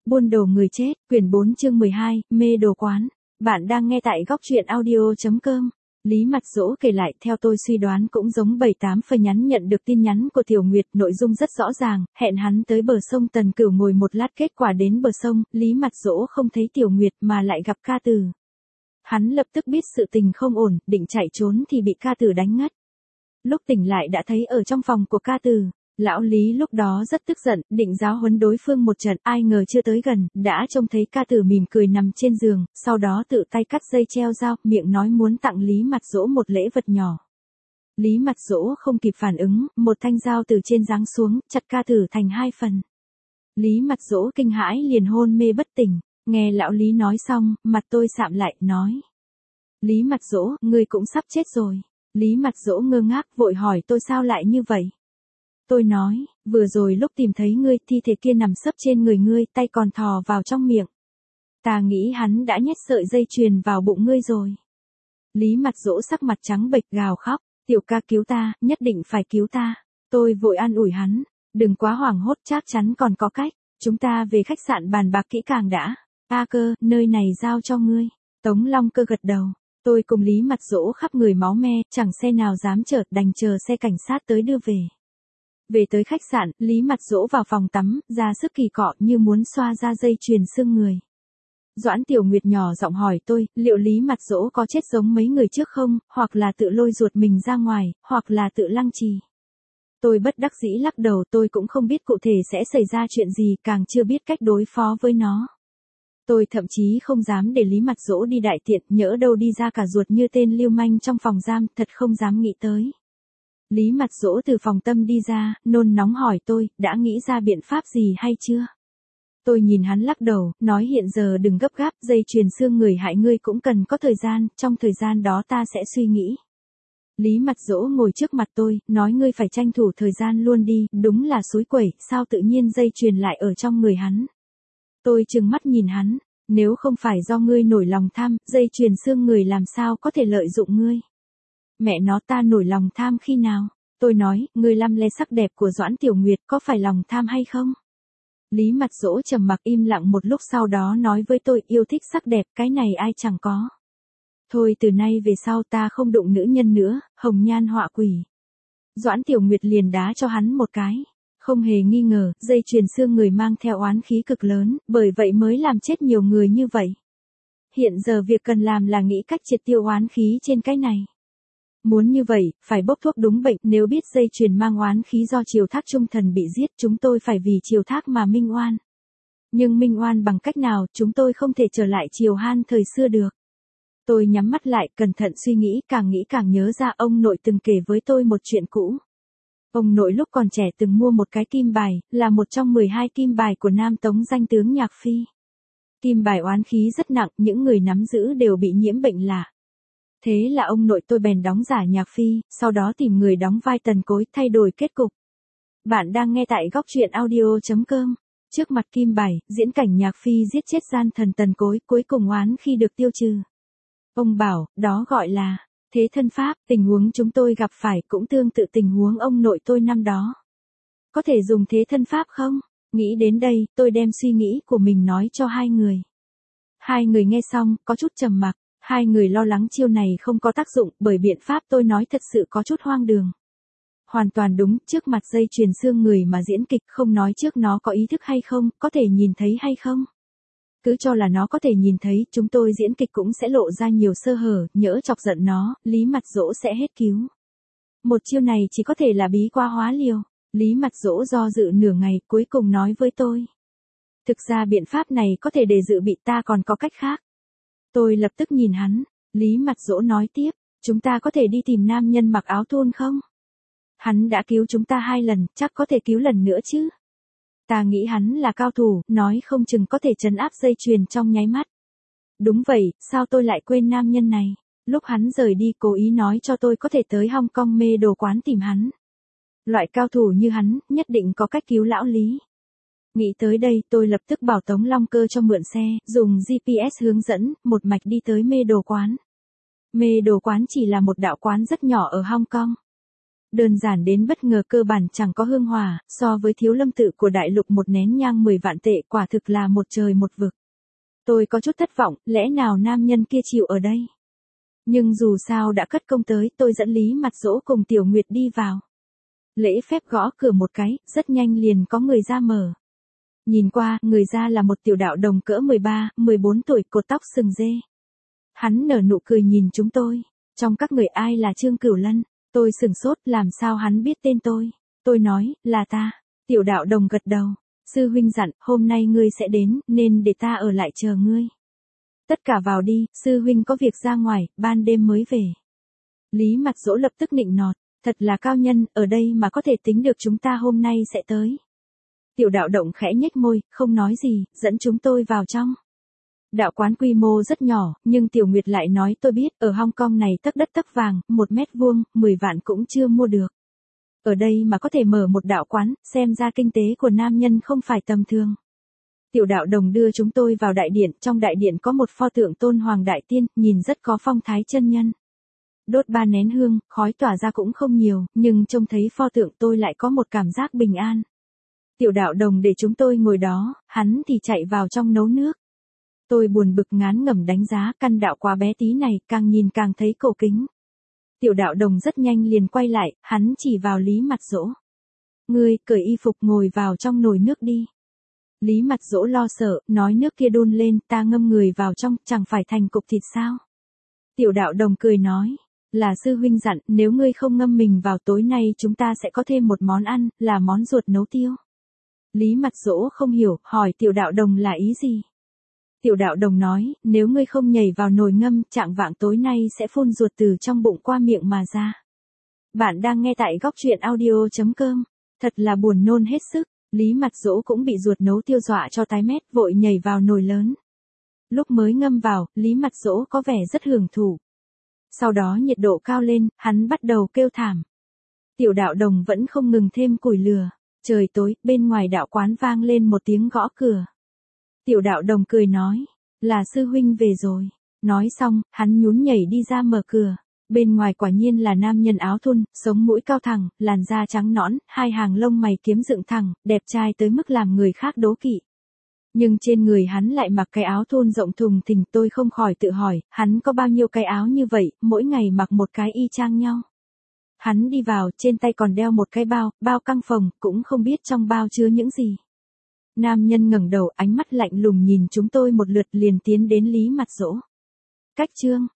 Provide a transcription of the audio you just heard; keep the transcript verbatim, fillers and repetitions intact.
Buôn đồ người chết, quyển bốn chương mười hai, mê đồ quán. Bạn đang nghe tại góc truyện audio.com. Lý Mặt Dỗ kể lại, theo tôi suy đoán cũng giống bảy tám phơi nhắn nhận được tin nhắn của Tiểu Nguyệt, nội dung rất rõ ràng, hẹn hắn tới bờ sông Tần Cửu ngồi một lát, kết quả đến bờ sông, Lý Mặt Dỗ không thấy Tiểu Nguyệt mà lại gặp Ca Tử. Hắn lập tức biết sự tình không ổn, định chạy trốn thì bị Ca Tử đánh ngất. Lúc tỉnh lại đã thấy ở trong phòng của Ca Tử. Lão Lý lúc đó rất tức giận, định giáo huấn đối phương một trận, ai ngờ chưa tới gần, đã trông thấy Ca Tử mỉm cười nằm trên giường, sau đó tự tay cắt dây treo dao, miệng nói muốn tặng Lý Mặt Dỗ một lễ vật nhỏ. Lý Mặt Dỗ không kịp phản ứng, một thanh dao từ trên giáng xuống, chặt Ca Tử thành hai phần. Lý Mặt Dỗ kinh hãi liền hôn mê bất tỉnh, nghe lão Lý nói xong, mặt tôi sạm lại, nói. Lý Mặt Dỗ, ngươi cũng sắp chết rồi. Lý Mặt Dỗ ngơ ngác, vội hỏi tôi sao lại như vậy. Tôi nói, vừa rồi lúc tìm thấy ngươi, thi thể kia nằm sấp trên người ngươi, tay còn thò vào trong miệng. Ta nghĩ hắn đã nhét sợi dây chuyền vào bụng ngươi rồi. Lý Mặt Dỗ sắc mặt trắng bệch gào khóc, Tiểu ca cứu ta, nhất định phải cứu ta. Tôi vội an ủi hắn, đừng quá hoảng hốt, chắc chắn còn có cách, chúng ta về khách sạn bàn bạc kỹ càng đã. A Cơ, nơi này giao cho ngươi. Tống Long Cơ gật đầu, tôi cùng Lý Mặt Dỗ khắp người máu me, chẳng xe nào dám chở, đành chờ xe cảnh sát tới đưa về. Về tới khách sạn, Lý Mặt Dỗ vào phòng tắm, ra sức kỳ cọ như muốn xoa ra dây chuyền xương người. Doãn Tiểu Nguyệt nhỏ giọng hỏi tôi, liệu Lý Mặt Dỗ có chết giống mấy người trước không, hoặc là tự lôi ruột mình ra ngoài, hoặc là tự lăng trì. Tôi bất đắc dĩ lắc đầu, tôi cũng không biết cụ thể sẽ xảy ra chuyện gì, càng chưa biết cách đối phó với nó. Tôi thậm chí không dám để Lý Mặt Dỗ đi đại tiện, nhỡ đâu đi ra cả ruột như tên lưu manh trong phòng giam, thật không dám nghĩ tới. Lý Mặt Dỗ từ phòng tâm đi ra, nôn nóng hỏi tôi, đã nghĩ ra biện pháp gì hay chưa? Tôi nhìn hắn lắc đầu, nói hiện giờ đừng gấp gáp, dây chuyền xương người hại ngươi cũng cần có thời gian, trong thời gian đó ta sẽ suy nghĩ. Lý Mặt Dỗ ngồi trước mặt tôi, nói ngươi phải tranh thủ thời gian luôn đi, đúng là xúi quẩy, sao tự nhiên dây chuyền lại ở trong người hắn? Tôi trừng mắt nhìn hắn, nếu không phải do ngươi nổi lòng tham, dây chuyền xương người làm sao có thể lợi dụng ngươi? Mẹ nó, ta nổi lòng tham khi nào? Tôi nói, ngươi lăm le sắc đẹp của Doãn Tiểu Nguyệt có phải lòng tham hay không? Lý Mặt Dỗ trầm mặc im lặng một lúc, sau đó nói với tôi, yêu thích sắc đẹp, cái này ai chẳng có. Thôi từ nay về sau ta không đụng nữ nhân nữa, hồng nhan họa quỷ. Doãn Tiểu Nguyệt liền đá cho hắn một cái. Không hề nghi ngờ, dây chuyền xương người mang theo oán khí cực lớn, bởi vậy mới làm chết nhiều người như vậy. Hiện giờ việc cần làm là nghĩ cách triệt tiêu oán khí trên cái này. Muốn như vậy, phải bốc thuốc đúng bệnh, nếu biết dây chuyền mang oán khí do Triều Thác Trung Thần bị giết, chúng tôi phải vì Triều Thác mà minh oan. Nhưng minh oan bằng cách nào, chúng tôi không thể trở lại Triều Han thời xưa được. Tôi nhắm mắt lại, cẩn thận suy nghĩ, càng nghĩ càng nhớ ra ông nội từng kể với tôi một chuyện cũ. Ông nội lúc còn trẻ từng mua một cái kim bài, là một trong mười hai kim bài của Nam Tống danh tướng Nhạc Phi. Kim bài oán khí rất nặng, những người nắm giữ đều bị nhiễm bệnh lạ. Thế là ông nội tôi bèn đóng giả Nhạc Phi, sau đó tìm người đóng vai Tần Cối, thay đổi kết cục. Bạn đang nghe tại góc truyện audio.com. Trước mặt kim bài, diễn cảnh Nhạc Phi giết chết gian thần Tần Cối, cuối cùng oán khi được tiêu trừ. Ông bảo, đó gọi là thế thân pháp, tình huống chúng tôi gặp phải cũng tương tự tình huống ông nội tôi năm đó. Có thể dùng thế thân pháp không? Nghĩ đến đây, tôi đem suy nghĩ của mình nói cho hai người. Hai người nghe xong, có chút trầm mặc. Hai người lo lắng chiêu này không có tác dụng, bởi biện pháp tôi nói thật sự có chút hoang đường. Hoàn toàn đúng, trước mặt dây chuyền xương người mà diễn kịch, không nói trước nó có ý thức hay không, có thể nhìn thấy hay không. Cứ cho là nó có thể nhìn thấy, chúng tôi diễn kịch cũng sẽ lộ ra nhiều sơ hở, nhỡ chọc giận nó, Lý Mặt Dỗ sẽ hết cứu. Một chiêu này chỉ có thể là bí qua hóa liều. Lý Mặt Dỗ do dự nửa ngày, cuối cùng nói với tôi. Thực ra biện pháp này có thể để dự bị, ta còn có cách khác. Tôi lập tức nhìn hắn, Lý Mặt Dỗ nói tiếp, chúng ta có thể đi tìm nam nhân mặc áo thun không? Hắn đã cứu chúng ta hai lần, chắc có thể cứu lần nữa chứ? Ta nghĩ hắn là cao thủ, nói không chừng có thể trấn áp dây chuyền trong nháy mắt. Đúng vậy, sao tôi lại quên nam nhân này? Lúc hắn rời đi cố ý nói cho tôi có thể tới Hong Kong mê đồ quán tìm hắn. Loại cao thủ như hắn, nhất định có cách cứu lão Lý. Nghĩ tới đây, tôi lập tức bảo Tống Long Cơ cho mượn xe, dùng giê pê ét hướng dẫn, một mạch đi tới mê đồ quán. Mê đồ quán chỉ là một đạo quán rất nhỏ ở Hong Kong. Đơn giản đến bất ngờ, cơ bản chẳng có hương hòa, so với Thiếu Lâm tự của đại lục một nén nhang mười vạn tệ quả thực là một trời một vực. Tôi có chút thất vọng, lẽ nào nam nhân kia chịu ở đây? Nhưng dù sao đã cất công tới, tôi dẫn Lý Mặt Dỗ cùng Tiểu Nguyệt đi vào. Lễ phép gõ cửa một cái, rất nhanh liền có người ra mở. Nhìn qua, người ra là một tiểu đạo đồng cỡ mười ba, mười bốn tuổi, cột tóc sừng dê. Hắn nở nụ cười nhìn chúng tôi. Trong các người ai là Trương Cửu Lân? Tôi sửng sốt, làm sao hắn biết tên tôi? Tôi nói, là ta. Tiểu đạo đồng gật đầu. Sư huynh dặn, hôm nay ngươi sẽ đến, nên để ta ở lại chờ ngươi. Tất cả vào đi, sư huynh có việc ra ngoài, ban đêm mới về. Lý Mặt Dỗ lập tức nịnh nọt, thật là cao nhân, ở đây mà có thể tính được chúng ta hôm nay sẽ tới. Tiểu đạo động khẽ nhếch môi, không nói gì, dẫn chúng tôi vào trong. Đạo quán quy mô rất nhỏ, nhưng Tiểu Nguyệt lại nói tôi biết, ở Hong Kong này tấc đất tấc vàng, một mét vuông, mười vạn cũng chưa mua được. Ở đây mà có thể mở một đạo quán, xem ra kinh tế của nam nhân không phải tầm thường. Tiểu đạo đồng đưa chúng tôi vào đại điện, trong đại điện có một pho tượng Tôn Hoàng Đại Tiên, nhìn rất có phong thái chân nhân. Đốt ba nén hương, khói tỏa ra cũng không nhiều, nhưng trông thấy pho tượng tôi lại có một cảm giác bình an. Tiểu đạo đồng để chúng tôi ngồi đó, hắn thì chạy vào trong nấu nước. Tôi buồn bực ngán ngẩm đánh giá căn đạo quá bé tí này, càng nhìn càng thấy cổ kính. Tiểu đạo đồng rất nhanh liền quay lại, hắn chỉ vào Lý Mặt Dỗ. Ngươi, cởi y phục ngồi vào trong nồi nước đi. Lý Mặt Dỗ lo sợ, nói nước kia đun lên, ta ngâm người vào trong, chẳng phải thành cục thịt sao? Tiểu đạo đồng cười nói, là sư huynh dặn, nếu ngươi không ngâm mình vào tối nay chúng ta sẽ có thêm một món ăn, là món ruột nấu tiêu. Lý Mặt Dỗ không hiểu, hỏi tiểu đạo đồng là ý gì? Tiểu đạo đồng nói, nếu ngươi không nhảy vào nồi ngâm, trạng vạng tối nay sẽ phun ruột từ trong bụng qua miệng mà ra. Bạn đang nghe tại góc truyện audio chấm com, thật là buồn nôn hết sức. Lý Mặt Dỗ cũng bị ruột nấu tiêu dọa cho tái mét, vội nhảy vào nồi lớn. Lúc mới ngâm vào, Lý Mặt Dỗ có vẻ rất hưởng thụ. Sau đó nhiệt độ cao lên, hắn bắt đầu kêu thảm. Tiểu đạo đồng vẫn không ngừng thêm củi lửa. Trời tối, bên ngoài đạo quán vang lên một tiếng gõ cửa. Tiểu đạo đồng cười nói, là sư huynh về rồi. Nói xong, hắn nhún nhảy đi ra mở cửa. Bên ngoài quả nhiên là nam nhân áo thun, sống mũi cao thẳng, làn da trắng nõn, hai hàng lông mày kiếm dựng thẳng, đẹp trai tới mức làm người khác đố kỵ. Nhưng trên người hắn lại mặc cái áo thun rộng thùng thình, tôi không khỏi tự hỏi, hắn có bao nhiêu cái áo như vậy, mỗi ngày mặc một cái y chang nhau. Hắn đi vào, trên tay còn đeo một cái bao, bao căng phồng, cũng không biết trong bao chứa những gì. Nam nhân ngẩng đầu, ánh mắt lạnh lùng nhìn chúng tôi một lượt liền tiến đến Lý Mặt Dỗ. Cách chương